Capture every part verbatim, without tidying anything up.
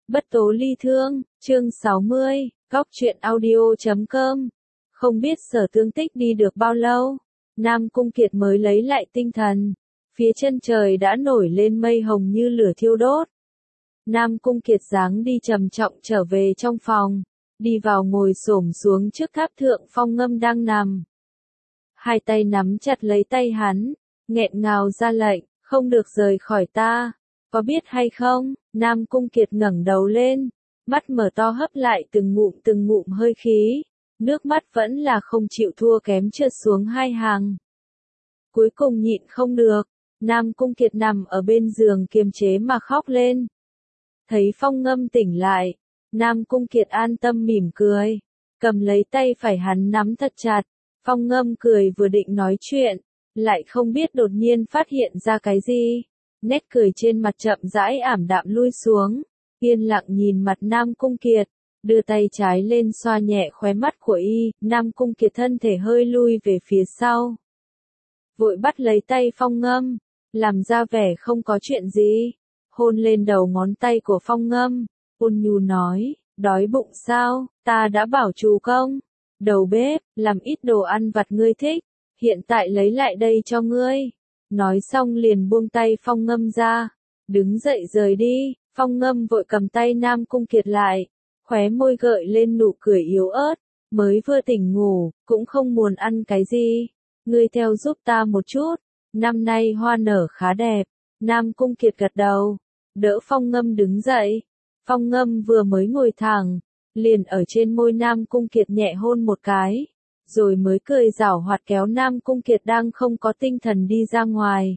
Bất tố ly thương, chương sáu mươi, góc truyện audio chấm com. Không biết Sở Tương Tích đi được bao lâu, Nam Cung Kiệt mới lấy lại tinh thần. Phía chân trời đã nổi lên mây hồng như lửa thiêu đốt. Nam Cung Kiệt dáng đi trầm trọng trở về trong phòng, đi vào ngồi xổm xuống trước tháp thượng Phong Ngâm đang nằm. Hai tay nắm chặt lấy tay hắn, nghẹn ngào ra lệnh, không được rời khỏi ta, có biết hay không? Nam Cung Kiệt ngẩng đầu lên, mắt mở to hấp lại từng ngụm từng ngụm hơi khí, nước mắt vẫn là không chịu thua kém trượt xuống hai hàng. Cuối cùng nhịn không được, Nam Cung Kiệt nằm ở bên giường kiềm chế mà khóc lên. Thấy Phong Ngâm tỉnh lại, Nam Cung Kiệt an tâm mỉm cười, cầm lấy tay phải hắn nắm thật chặt. Phong Ngâm cười vừa định nói chuyện, lại không biết đột nhiên phát hiện ra cái gì. Nét cười trên mặt chậm rãi ảm đạm lui xuống, yên lặng nhìn mặt Nam Cung Kiệt, đưa tay trái lên xoa nhẹ khóe mắt của y. Nam Cung Kiệt thân thể hơi lui về phía sau, vội bắt lấy tay Phong Ngâm, làm ra vẻ không có chuyện gì, hôn lên đầu ngón tay của Phong Ngâm, ôn nhu nói, đói bụng sao, ta đã bảo chủ công, đầu bếp, làm ít đồ ăn vặt ngươi thích, hiện tại lấy lại đây cho ngươi. Nói xong liền buông tay Phong Ngâm ra, đứng dậy rời đi. Phong Ngâm vội cầm tay Nam Cung Kiệt lại, khóe môi gợi lên nụ cười yếu ớt, mới vừa tỉnh ngủ, cũng không muốn ăn cái gì, ngươi theo giúp ta một chút, năm nay hoa nở khá đẹp. Nam Cung Kiệt gật đầu, đỡ Phong Ngâm đứng dậy. Phong Ngâm vừa mới ngồi thẳng, liền ở trên môi Nam Cung Kiệt nhẹ hôn một cái, rồi mới cười giảo hoạt kéo Nam Cung Kiệt đang không có tinh thần đi ra ngoài.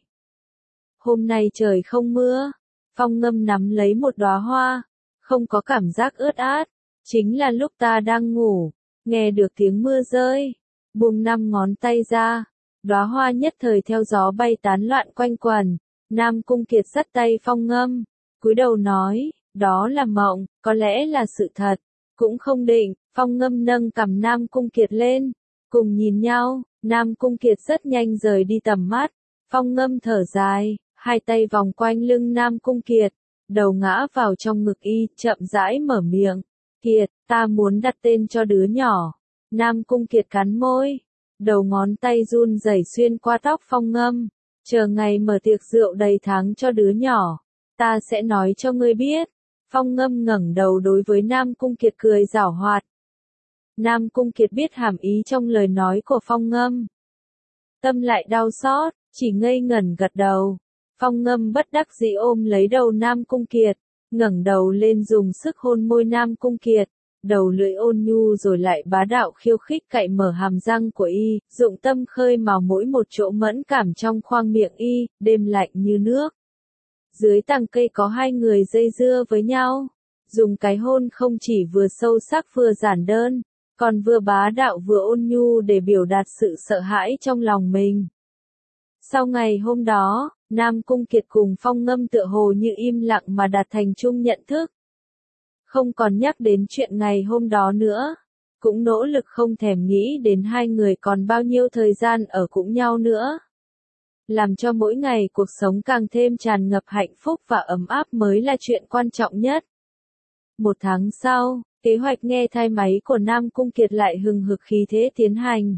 Hôm nay trời không mưa, Phong Ngâm nắm lấy một đóa hoa, không có cảm giác ướt át, chính là lúc ta đang ngủ, nghe được tiếng mưa rơi, buông năm ngón tay ra, đóa hoa nhất thời theo gió bay tán loạn quanh quẩn. Nam Cung Kiệt dắt tay Phong Ngâm, cúi đầu nói, đó là mộng, có lẽ là sự thật, cũng không định. Phong Ngâm nâng cằm Nam Cung Kiệt lên, cùng nhìn nhau. Nam Cung Kiệt rất nhanh rời đi tầm mắt. Phong Ngâm thở dài, hai tay vòng quanh lưng Nam Cung Kiệt, đầu ngã vào trong ngực y, chậm rãi mở miệng, Kiệt, ta muốn đặt tên cho đứa nhỏ. Nam Cung Kiệt cắn môi, đầu ngón tay run rẩy xuyên qua tóc Phong Ngâm, chờ ngày mở tiệc rượu đầy tháng cho đứa nhỏ, ta sẽ nói cho ngươi biết. Phong Ngâm ngẩng đầu đối với Nam Cung Kiệt cười giảo hoạt. Nam Cung Kiệt biết hàm ý trong lời nói của Phong Ngâm, tâm lại đau xót, chỉ ngây ngẩn gật đầu. Phong Ngâm bất đắc dĩ ôm lấy đầu Nam Cung Kiệt, ngẩng đầu lên dùng sức hôn môi Nam Cung Kiệt, đầu lưỡi ôn nhu rồi lại bá đạo khiêu khích cạy mở hàm răng của y, dụng tâm khơi mào mỗi một chỗ mẫn cảm trong khoang miệng y. Đêm lạnh như nước, dưới tàng cây có hai người dây dưa với nhau, dùng cái hôn không chỉ vừa sâu sắc vừa giản đơn, còn vừa bá đạo vừa ôn nhu để biểu đạt sự sợ hãi trong lòng mình. Sau ngày hôm đó, Nam Cung Kiệt cùng Phong Ngâm tựa hồ như im lặng mà đạt thành chung nhận thức. Không còn nhắc đến chuyện ngày hôm đó nữa, cũng nỗ lực không thèm nghĩ đến hai người còn bao nhiêu thời gian ở cùng nhau nữa. Làm cho mỗi ngày cuộc sống càng thêm tràn ngập hạnh phúc và ấm áp mới là chuyện quan trọng nhất. Một tháng sau, kế hoạch nghe thai máy của Nam Cung Kiệt lại hừng hực khí thế tiến hành.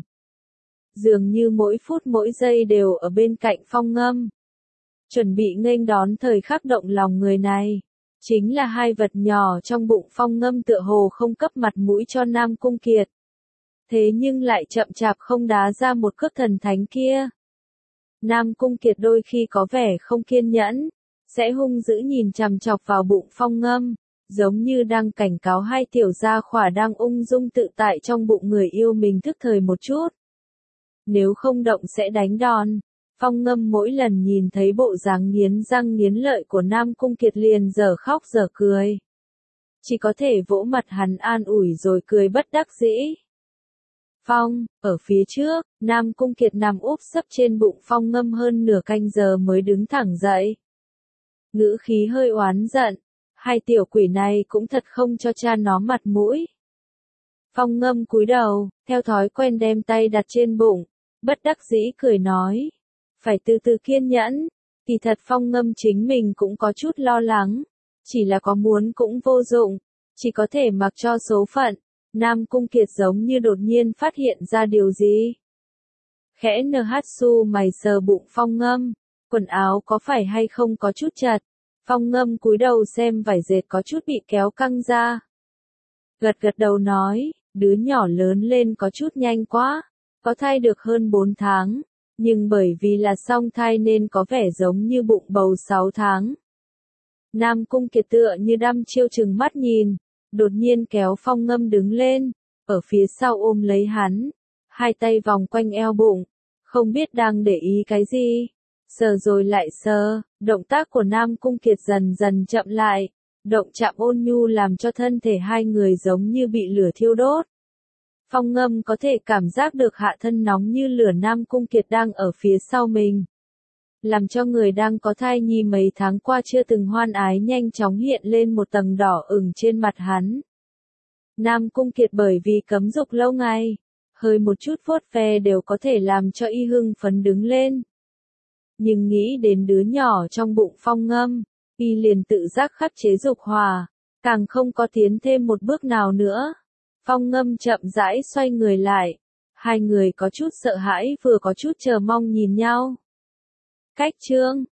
Dường như mỗi phút mỗi giây đều ở bên cạnh Phong Ngâm, chuẩn bị nghênh đón thời khắc động lòng người này. Chính là hai vật nhỏ trong bụng Phong Ngâm tựa hồ không cấp mặt mũi cho Nam Cung Kiệt. Thế nhưng lại chậm chạp không đá ra một cước thần thánh kia. Nam Cung Kiệt đôi khi có vẻ không kiên nhẫn, sẽ hung dữ nhìn chằm chọc vào bụng Phong Ngâm, giống như đang cảnh cáo hai tiểu gia khỏa đang ung dung tự tại trong bụng người yêu mình thức thời một chút. Nếu không động sẽ đánh đòn. Phong Ngâm mỗi lần nhìn thấy bộ dáng nghiến răng nghiến lợi của Nam Cung Kiệt liền dở khóc dở cười. Chỉ có thể vỗ mặt hắn an ủi rồi cười bất đắc dĩ. Phong, ở phía trước, Nam Cung Kiệt nằm úp sấp trên bụng Phong Ngâm hơn nửa canh giờ mới đứng thẳng dậy. Ngữ khí hơi oán giận, hai tiểu quỷ này cũng thật không cho cha nó mặt mũi. Phong Ngâm cúi đầu, theo thói quen đem tay đặt trên bụng, bất đắc dĩ cười nói, phải từ từ kiên nhẫn. Kỳ thật Phong Ngâm chính mình cũng có chút lo lắng, Chỉ là có muốn cũng vô dụng, chỉ có thể mặc cho số phận. Nam Cung Kiệt giống như đột nhiên phát hiện ra điều gì. Khẽ nở hát su mày sờ bụng Phong Ngâm, quần áo có phải hay không có chút chật. Phong Ngâm cúi đầu xem vải dệt có chút bị kéo căng ra. Gật gật đầu nói, đứa nhỏ lớn lên có chút nhanh quá, có thai được hơn bốn tháng, nhưng bởi vì là song thai nên có vẻ giống như bụng bầu sáu tháng. Nam Cung Kiệt tựa như đăm chiêu chừng mắt nhìn, đột nhiên kéo Phong Ngâm đứng lên, ở phía sau ôm lấy hắn, hai tay vòng quanh eo bụng, không biết đang để ý cái gì, sờ rồi lại sờ, động tác của Nam Cung Kiệt dần dần chậm lại, động chạm ôn nhu làm cho thân thể hai người giống như bị lửa thiêu đốt. Phong Ngâm có thể cảm giác được hạ thân nóng như lửa Nam Cung Kiệt đang ở phía sau mình. Làm cho người đang có thai nhi mấy tháng qua chưa từng hoan ái nhanh chóng hiện lên một tầng đỏ ửng trên mặt hắn. Nam Cung Kiệt bởi vì cấm dục lâu ngày, hơi một chút vuốt ve đều có thể làm cho y hưng phấn đứng lên. Nhưng nghĩ đến đứa nhỏ trong bụng Phong Ngâm, y liền tự giác khắc chế dục hỏa, càng không có tiến thêm một bước nào nữa. Phong Ngâm chậm rãi xoay người lại, hai người có chút sợ hãi vừa có chút chờ mong nhìn nhau. Cách chương